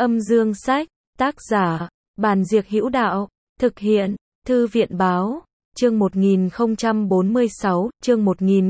Âm dương sách, tác giả, Bàn Diệc Hữu Đạo, thực hiện, Thư viện báo, chương 1046, chương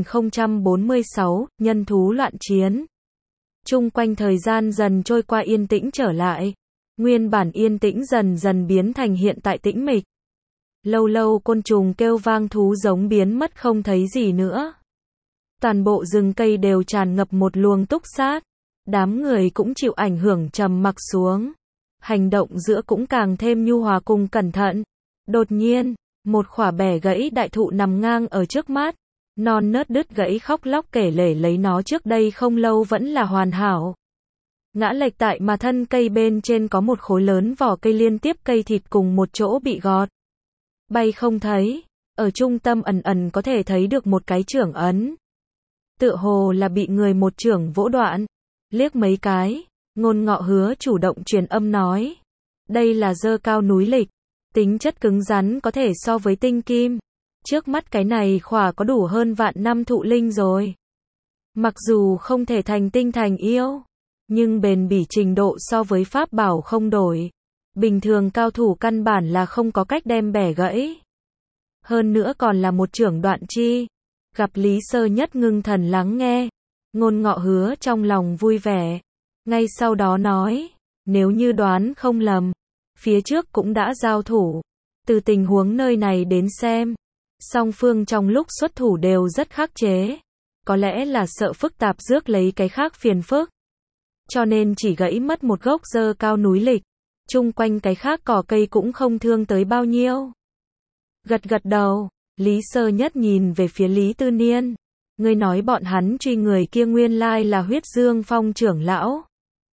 1046, nhân thú loạn chiến. Chung quanh thời gian dần trôi qua yên tĩnh trở lại. Nguyên bản yên tĩnh dần dần biến thành hiện tại tĩnh mịch. Lâu lâu côn trùng kêu vang, thú giống biến mất không thấy gì nữa. Toàn bộ rừng cây đều tràn ngập một luồng túc sát. Đám người cũng chịu ảnh hưởng trầm mặc xuống. Hành động giữa cũng càng thêm nhu hòa cùng cẩn thận. Đột nhiên, một khỏa bẻ gãy đại thụ nằm ngang ở trước mắt. Non nớt đứt gãy khóc lóc kể lể lấy nó trước đây không lâu vẫn là hoàn hảo. Ngã lệch tại mà thân cây bên trên có một khối lớn vỏ cây liên tiếp cây thịt cùng một chỗ bị gọt. Bay không thấy, ở trung tâm ẩn ẩn có thể thấy được một cái chưởng ấn. Tựa hồ là bị người một chưởng vỗ đoạn. Liếc mấy cái, Ngôn Ngọ Hứa chủ động truyền âm nói. Đây là dơ cao núi lịch, tính chất cứng rắn có thể so với tinh kim. Trước mắt cái này khỏa có đủ hơn vạn năm thụ linh rồi. Mặc dù không thể thành tinh thành yêu, nhưng bền bỉ trình độ so với pháp bảo không đổi. Bình thường cao thủ căn bản là không có cách đem bẻ gãy. Hơn nữa còn là một chưởng đoạn chi. Gặp Lý Sơ Nhất ngưng thần lắng nghe. Ngôn Ngọ Hứa trong lòng vui vẻ. Ngay sau đó nói, nếu như đoán không lầm, phía trước cũng đã giao thủ. Từ tình huống nơi này đến xem, song phương trong lúc xuất thủ đều rất khắc chế. Có lẽ là sợ phức tạp rước lấy cái khác phiền phức. Cho nên chỉ gãy mất một gốc dơ cao núi lịch. Chung quanh cái khác cỏ cây cũng không thương tới bao nhiêu. Gật gật đầu, Lý Sơ Nhất nhìn về phía Lý Tư Niên. Ngươi nói bọn hắn truy người kia nguyên lai là Huyết Dương Phong trưởng lão.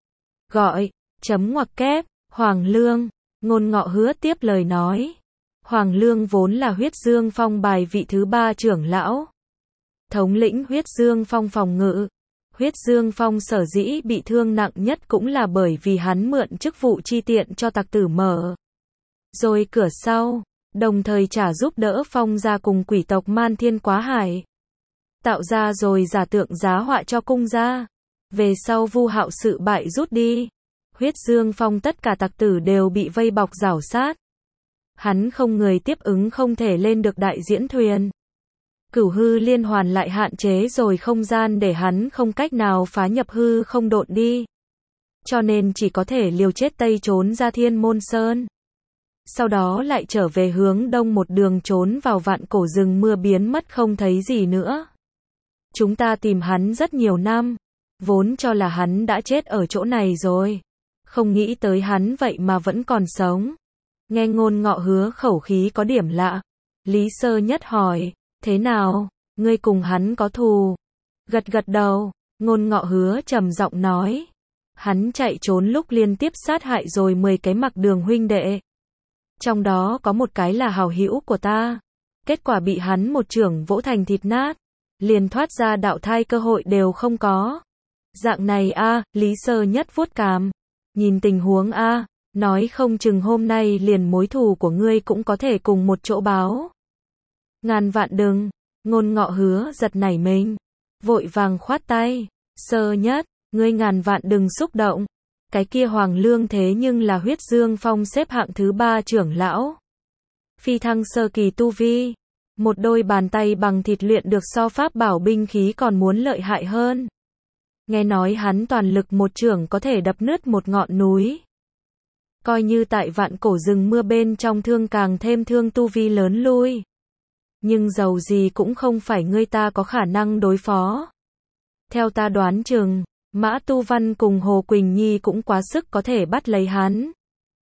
Gọi, chấm ngoặc kép, Hoàng Lương. Ngôn Ngọ Hứa tiếp lời nói. Hoàng Lương vốn là Huyết Dương Phong bài vị thứ 3 trưởng lão. Thống lĩnh Huyết Dương Phong phòng ngự. Huyết Dương Phong sở dĩ bị thương nặng nhất cũng là bởi vì hắn mượn chức vụ chi tiện cho tặc tử mở rồi cửa sau, đồng thời trả giúp đỡ Phong gia cùng quỷ tộc Man Thiên Quá Hải. Tạo ra rồi giả tượng giá họa cho cung gia. Về sau Vu Hạo sự bại rút đi. Huyết Dương Phong tất cả tặc tử đều bị vây bọc rảo sát. Hắn không người tiếp ứng không thể lên được đại diễn thuyền. Cửu hư liên hoàn lại hạn chế rồi không gian để hắn không cách nào phá nhập hư không độn đi. Cho nên chỉ có thể liều chết tây trốn ra Thiên Môn Sơn. Sau đó lại trở về hướng đông một đường trốn vào vạn cổ rừng mưa biến mất không thấy gì nữa. Chúng ta tìm hắn rất nhiều năm. Vốn cho là hắn đã chết ở chỗ này rồi. Không nghĩ tới hắn vậy mà vẫn còn sống. Nghe Ngôn Ngọ Hứa khẩu khí có điểm lạ. Lý Sơ Nhất hỏi. Thế nào, ngươi cùng hắn có thù? Gật gật đầu, Ngôn Ngọ Hứa trầm giọng nói. Hắn chạy trốn lúc liên tiếp sát hại rồi 10 cái Mặc Đường huynh đệ. Trong đó có một cái là hảo hữu của ta. Kết quả bị hắn một chưởng vỗ thành thịt nát. Liền thoát ra đạo thai cơ hội đều không có. Dạng này a, Lý Sơ Nhất vuốt cằm. Nhìn tình huống a, nói không chừng hôm nay liền mối thù của ngươi cũng có thể cùng một chỗ báo. Ngàn vạn đừng, Ngôn Ngọ Hứa giật nảy mình, vội vàng khoát tay, Sơ Nhất, ngươi ngàn vạn đừng xúc động, cái kia Hoàng Lương thế nhưng là Huyết Dương Phong xếp hạng thứ 3 trưởng lão. Phi thăng sơ kỳ tu vi, một đôi bàn tay bằng thịt luyện được so pháp bảo binh khí còn muốn lợi hại hơn. Nghe nói hắn toàn lực một chưởng có thể đập nứt một ngọn núi. Coi như tại vạn cổ rừng mưa bên trong thương càng thêm thương tu vi lớn lui. Nhưng dầu gì cũng không phải ngươi ta có khả năng đối phó. Theo ta đoán chừng, Mã Tu Văn cùng Hồ Quỳnh Nhi cũng quá sức có thể bắt lấy hắn.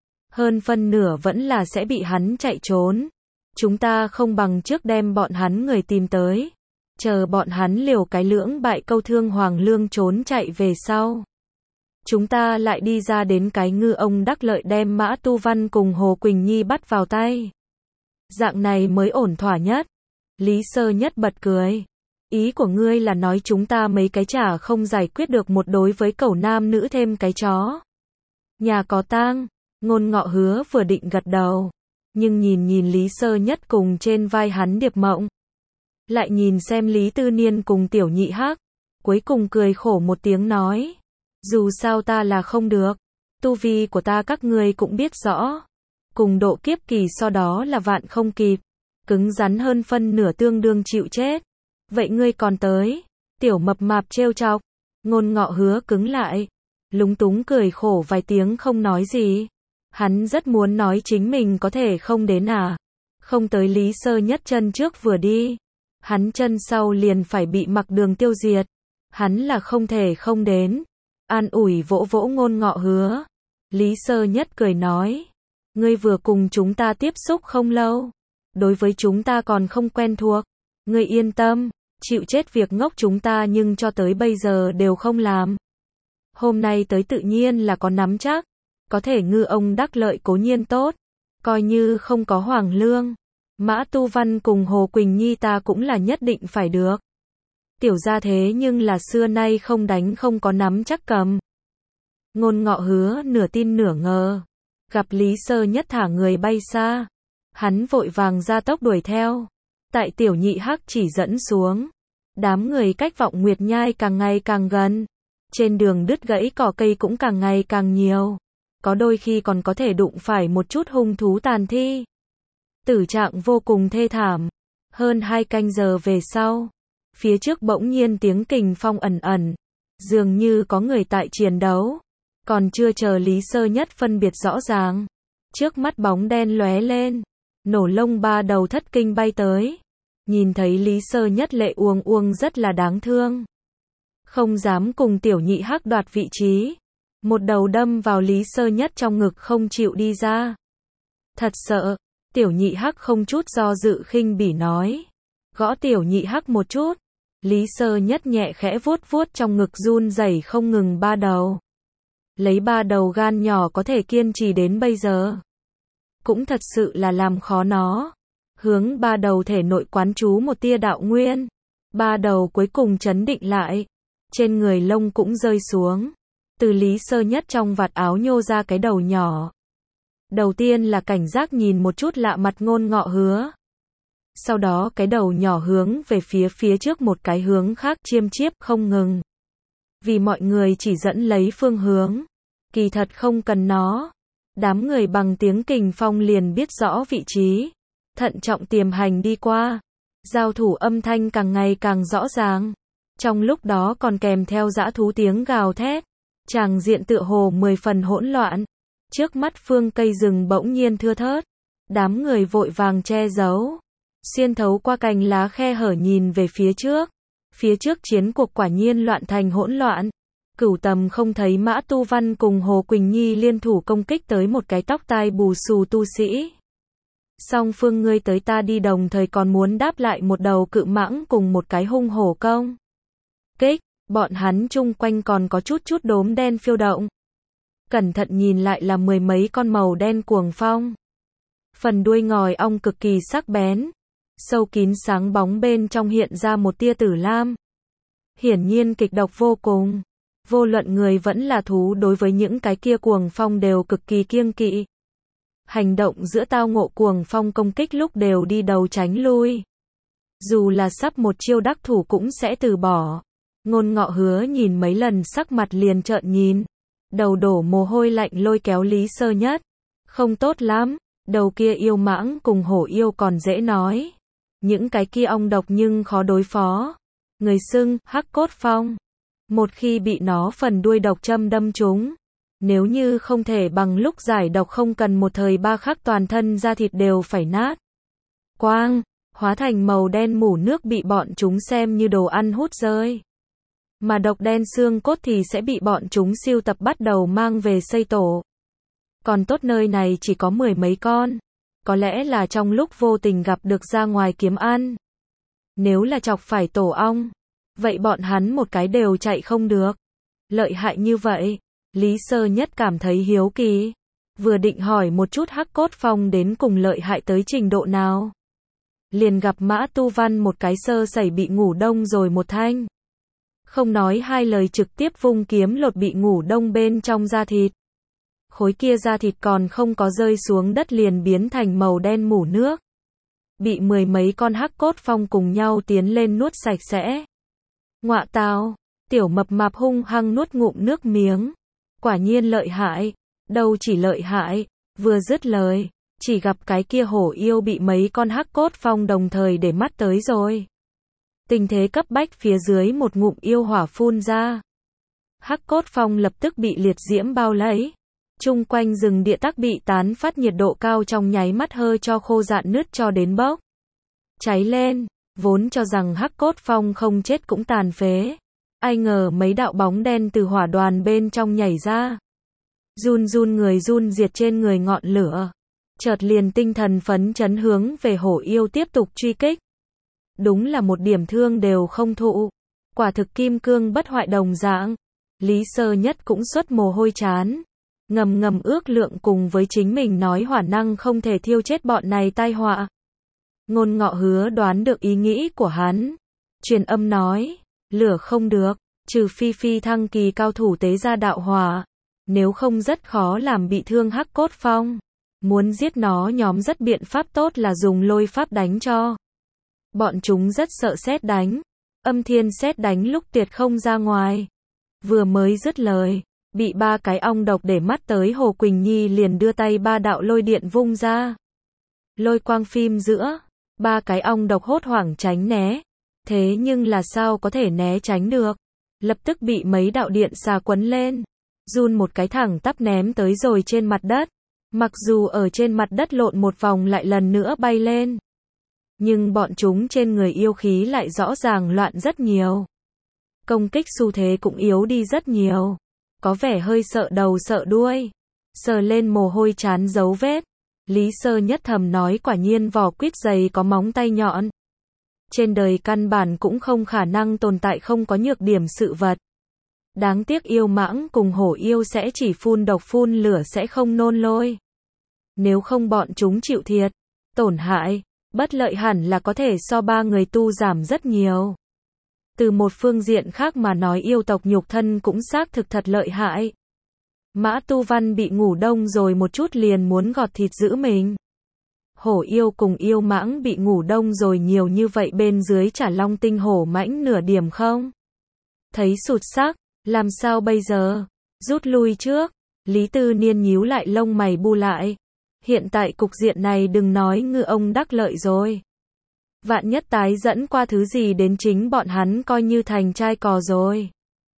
Hơn phân nửa vẫn là sẽ bị hắn chạy trốn. Chúng ta không bằng trước đem bọn hắn người tìm tới. Chờ bọn hắn liều cái lưỡng bại câu thương Hoàng Lương trốn chạy về sau. Chúng ta lại đi ra đến cái ngư ông đắc lợi đem Mã Tu Văn cùng Hồ Quỳnh Nhi bắt vào tay. Dạng này mới ổn thỏa nhất. Lý Sơ Nhất bật cười. Ý của ngươi là nói chúng ta mấy cái chả không giải quyết được một đối với cẩu nam nữ thêm cái chó. Nhà có tang, Ngôn Ngọ Hứa vừa định gật đầu. Nhưng nhìn Lý Sơ Nhất cùng trên vai hắn Điệp Mộng. Lại nhìn xem Lý Tư Niên cùng Tiểu Nhị Hắc. Cuối cùng cười khổ một tiếng nói. Dù sao ta là không được. Tu vi của ta các ngươi cũng biết rõ. Cùng độ kiếp kỳ so đó là vạn không kịp. Cứng rắn hơn phân nửa tương đương chịu chết. Vậy ngươi còn tới. Tiểu mập mạp trêu chọc. Ngôn Ngọ Hứa cứng lại. Lúng túng cười khổ vài tiếng không nói gì. Hắn rất muốn nói chính mình có thể không đến à. Không tới Lý Sơ Nhất chân trước vừa đi. Hắn chân sau liền phải bị Mặc Đường tiêu diệt. Hắn là không thể không đến. An ủi vỗ vỗ Ngôn Ngọ Hứa. Lý Sơ Nhất cười nói. Ngươi vừa cùng chúng ta tiếp xúc không lâu. Đối với chúng ta còn không quen thuộc. Ngươi yên tâm. Chịu chết việc ngốc chúng ta nhưng cho tới bây giờ đều không làm. Hôm nay tới tự nhiên là có nắm chắc. Có thể ngư ông đắc lợi cố nhiên tốt. Coi như không có Hoàng Lương. Mã Tu Văn cùng Hồ Quỳnh Nhi ta cũng là nhất định phải được. Tiểu gia thế nhưng là xưa nay không đánh không có nắm chắc cầm. Ngôn Ngọ Hứa nửa tin nửa ngờ. Gặp Lý Sơ Nhất thả người bay xa. Hắn vội vàng ra tốc đuổi theo. Tại Tiểu Nhị Hắc chỉ dẫn xuống. Đám người cách Vọng Nguyệt Nhai càng ngày càng gần. Trên đường đứt gãy cỏ cây cũng càng ngày càng nhiều. Có đôi khi còn có thể đụng phải một chút hung thú tàn thi. Tử trạng vô cùng thê thảm. Hơn 2 canh giờ về sau. Phía trước bỗng nhiên tiếng kình phong ẩn ẩn. Dường như có người tại chiến đấu. Còn chưa chờ Lý Sơ Nhất phân biệt rõ ràng. Trước mắt bóng đen lóe lên. Nổ lông 3 đầu thất kinh bay tới. Nhìn thấy Lý Sơ Nhất lệ uông uông rất là đáng thương. Không dám cùng Tiểu Nhị Hắc đoạt vị trí. Một đầu đâm vào Lý Sơ Nhất trong ngực không chịu đi ra. Thật sợ. Tiểu Nhị Hắc không chút do dự khinh bỉ nói. Gõ Tiểu Nhị Hắc một chút. Lý Sơ Nhất nhẹ khẽ vuốt vuốt trong ngực run rẩy không ngừng 3 đầu. Lấy 3 đầu gan nhỏ có thể kiên trì đến bây giờ. Cũng thật sự là làm khó nó. Hướng 3 đầu thể nội quán trú một tia đạo nguyên. 3 đầu cuối cùng chấn định lại. Trên người lông cũng rơi xuống. Từ Lý Sơ Nhất trong vạt áo nhô ra cái đầu nhỏ. Đầu tiên là cảnh giác nhìn một chút lạ mặt Ngôn Ngọ Hứa. Sau đó cái đầu nhỏ hướng về phía trước một cái hướng khác chiêm chiếp không ngừng. Vì mọi người chỉ dẫn lấy phương hướng. Kỳ thật không cần nó. Đám người bằng tiếng kình phong liền biết rõ vị trí. Thận trọng tiềm hành đi qua. Giao thủ âm thanh càng ngày càng rõ ràng. Trong lúc đó còn kèm theo dã thú tiếng gào thét. Tràng diện tựa hồ 10 phần hỗn loạn. Trước mắt phương cây rừng bỗng nhiên thưa thớt. Đám người vội vàng che giấu. Xuyên thấu qua cành lá khe hở nhìn về phía trước. Phía trước chiến cuộc quả nhiên loạn thành hỗn loạn. Cửu Tầm không thấy Mã Tu Văn cùng Hồ Quỳnh Nhi liên thủ công kích tới một cái tóc tai bù xù tu sĩ. Song phương ngươi tới ta đi đồng thời còn muốn đáp lại một đầu cự mãng cùng một cái hung hổ công kích. Bọn hắn chung quanh còn có chút đốm đen phiêu động. Cẩn thận nhìn lại là 10 mấy con màu đen cuồng phong. Phần đuôi ngòi ong cực kỳ sắc bén. Sâu kín sáng bóng bên trong hiện ra một tia tử lam. Hiển nhiên kịch độc vô cùng. Vô luận người vẫn là thú đối với những cái kia cuồng phong đều cực kỳ kiêng kỵ. Hành động giữa tao ngộ cuồng phong công kích lúc đều đi đầu tránh lui. Dù là sắp một chiêu đắc thủ cũng sẽ từ bỏ. Ngôn Ngọ Hứa nhìn mấy lần sắc mặt liền trợn nhìn. Đầu đổ mồ hôi lạnh lôi kéo Lý Sơ Nhất. Không tốt lắm, đầu kia yêu mãng cùng hổ yêu còn dễ nói. Những cái kia ong độc nhưng khó đối phó. Người xưng, Hắc Cốt Phong. Một khi bị nó phần đuôi độc châm đâm trúng. Nếu như không thể bằng lúc giải độc không cần một thời 3 khắc toàn thân da thịt đều phải nát. Quang, hóa thành màu đen mủ nước bị bọn chúng xem như đồ ăn hút rơi. Mà độc đen xương cốt thì sẽ bị bọn chúng siêu tập bắt đầu mang về xây tổ. Còn tốt nơi này chỉ có 10 mấy con. Có lẽ là trong lúc vô tình gặp được ra ngoài kiếm ăn. Nếu là chọc phải tổ ong, vậy bọn hắn một cái đều chạy không được. Lợi hại như vậy, Lý Sơ Nhất cảm thấy hiếu kỳ. Vừa định hỏi một chút Hắc Cốt Phong đến cùng lợi hại tới trình độ nào. Liền gặp Mã Tu Văn một cái sơ sẩy bị ngủ đông rồi một thanh. Không nói hai lời trực tiếp vung kiếm lột bị ngủ đông bên trong da thịt. Khối kia da thịt còn không có rơi xuống đất liền biến thành màu đen mủ nước. Bị 10 mấy con Hắc Cốt Phong cùng nhau tiến lên nuốt sạch sẽ. Ngọa tào, tiểu mập mạp hung hăng nuốt ngụm nước miếng. Quả nhiên lợi hại, đâu chỉ lợi hại, vừa dứt lời, chỉ gặp cái kia hổ yêu bị mấy con hắc cốt phong đồng thời để mắt tới rồi. Tình thế cấp bách phía dưới một ngụm yêu hỏa phun ra. Hắc cốt phong lập tức bị liệt diễm bao lấy. Chung quanh rừng địa tắc bị tán phát nhiệt độ cao trong nháy mắt hơi cho khô rạn nứt cho đến bốc cháy lên, vốn cho rằng hắc cốt phong không chết cũng tàn phế. Ai ngờ mấy đạo bóng đen từ hỏa đoàn bên trong nhảy ra. Run run người run diệt trên người ngọn lửa. Chợt liền tinh thần phấn chấn hướng về hổ yêu tiếp tục truy kích. Đúng là một điểm thương đều không thụ. Quả thực kim cương bất hoại đồng dạng. Lý Sơ Nhất cũng xuất mồ hôi chán. Ngầm ngầm ước lượng cùng với chính mình nói hỏa năng không thể thiêu chết bọn này tai họa. Ngôn Ngọ Hứa đoán được ý nghĩ của hắn. Truyền âm nói, lửa không được, trừ phi phi thăng kỳ cao thủ tế ra đạo hỏa. Nếu không rất khó làm bị thương hắc cốt phong. Muốn giết nó nhóm rất biện pháp tốt là dùng lôi pháp đánh cho. Bọn chúng rất sợ sét đánh. Âm thiên sét đánh lúc tuyệt không ra ngoài. Vừa mới dứt lời, bị ba cái ong độc để mắt tới Hồ Quỳnh Nhi liền đưa tay ba đạo lôi điện vung ra. Lôi quang phim giữa, ba cái ong độc hốt hoảng tránh né. Thế nhưng là sao có thể né tránh được? Lập tức bị mấy đạo điện xà quấn lên. Run một cái thẳng tắp ném tới rồi trên mặt đất. Mặc dù ở trên mặt đất lộn một vòng lại lần nữa bay lên. Nhưng bọn chúng trên người yêu khí lại rõ ràng loạn rất nhiều. Công kích xu thế cũng yếu đi rất nhiều. Có vẻ hơi sợ đầu sợ đuôi. Sờ lên mồ hôi chán dấu vết. Lý Sơ Nhất thầm nói quả nhiên vỏ quýt dày có móng tay nhọn. Trên đời căn bản cũng không khả năng tồn tại không có nhược điểm sự vật. Đáng tiếc yêu mãng cùng hổ yêu sẽ chỉ phun độc phun lửa sẽ không nôn lôi. Nếu không bọn chúng chịu thiệt, tổn hại, bất lợi hẳn là có thể so ba người tu giảm rất nhiều. Từ một phương diện khác mà nói yêu tộc nhục thân cũng xác thực thật lợi hại. Mã Tu Văn bị ngủ đông rồi một chút liền muốn gọt thịt giữ mình. Hổ yêu cùng yêu mãng bị ngủ đông rồi nhiều như vậy bên dưới chả long tinh hổ mãnh nửa điểm không? Thấy sụt sắc, làm sao bây giờ? Rút lui trước. Lý Tư Niên nhíu lại lông mày bu lại. Hiện tại cục diện này đừng nói ngư ông đắc lợi rồi. Vạn nhất tái dẫn qua thứ gì đến chính bọn hắn coi như thành trai cò rồi.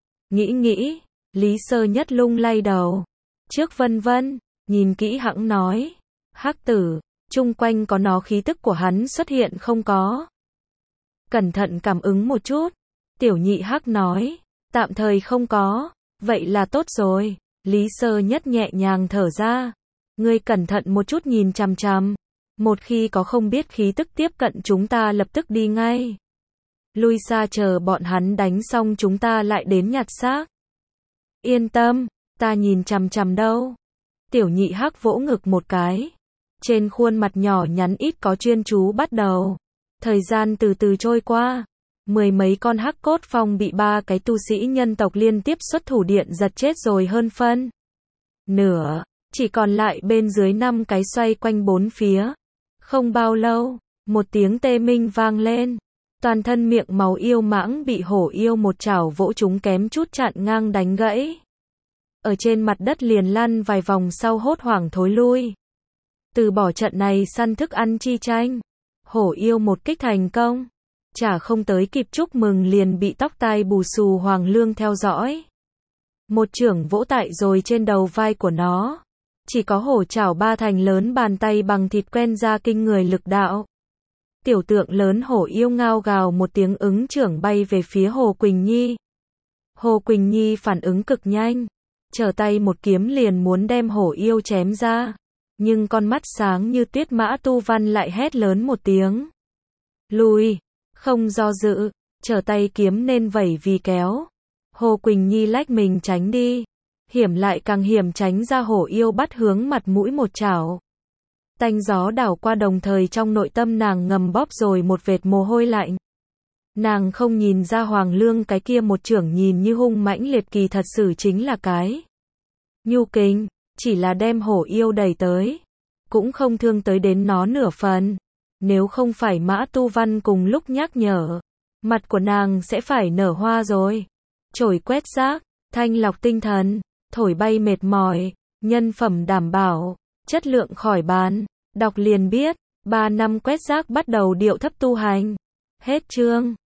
Nghĩ, Lý Sơ Nhất lung lay đầu. Trước vân vân, nhìn kỹ hẵng nói. Hắc tử, chung quanh có nó khí tức của hắn xuất hiện không có. Cẩn thận cảm ứng một chút. Tiểu nhị Hắc nói. Tạm thời không có. Vậy là tốt rồi. Lý Sơ Nhất nhẹ nhàng thở ra. Ngươi cẩn thận một chút nhìn chằm chằm. Một khi có không biết khí tức tiếp cận chúng ta lập tức đi ngay. Lui xa chờ bọn hắn đánh xong chúng ta lại đến nhặt xác. Yên tâm, ta nhìn chằm chằm đâu. Tiểu nhị Hắc vỗ ngực một cái. Trên khuôn mặt nhỏ nhắn ít có chuyên chú bắt đầu. Thời gian từ từ trôi qua. Mười mấy con hắc cốt phong bị ba cái tu sĩ nhân tộc liên tiếp xuất thủ điện giật chết rồi hơn phân nửa. Chỉ còn lại bên dưới 5 cái xoay quanh bốn phía. Không bao lâu, một tiếng tê minh vang lên. Toàn thân miệng máu yêu mãng bị hổ yêu một chảo vỗ chúng kém chút chặn ngang đánh gãy. Ở trên mặt đất liền lăn vài vòng sau hốt hoảng thối lui. Từ bỏ trận này săn thức ăn chi tranh. Hổ yêu một kích thành công. Chả không tới kịp chúc mừng liền bị tóc tai bù xù Hoàng Lương theo dõi. Một chưởng vỗ tại rồi trên đầu vai của nó. Chỉ có hổ chảo ba thành lớn bàn tay bằng thịt quen ra kinh người lực đạo. Tiểu tượng lớn hổ yêu ngao gào một tiếng ứng chưởng bay về phía Hồ Quỳnh Nhi. Hồ Quỳnh Nhi phản ứng cực nhanh. Trở tay một kiếm liền muốn đem hổ yêu chém ra. Nhưng con mắt sáng như tuyết Mã Tu Văn lại hét lớn một tiếng. Lùi, không do dự, trở tay kiếm nên vẩy vì kéo. Hồ Quỳnh Nhi lách mình tránh đi. Hiểm lại càng hiểm tránh ra hổ yêu bắt hướng mặt mũi một chảo. Tanh gió đảo qua đồng thời trong nội tâm nàng ngầm bóp rồi một vệt mồ hôi lạnh. Nàng không nhìn ra Hoàng Lương cái kia một chưởng nhìn như hung mãnh liệt kỳ thật sự chính là cái nhu kình, chỉ là đem hổ yêu đẩy tới. Cũng không thương tới đến nó nửa phần. Nếu không phải Mã Tu Văn cùng lúc nhắc nhở, mặt của nàng sẽ phải nở hoa rồi. Chổi quét rác, thanh lọc tinh thần, thổi bay mệt mỏi, nhân phẩm đảm bảo, chất lượng khỏi bàn. Đọc liền biết, 3 năm quét rác bắt đầu điệu thấp tu hành. Hết chương.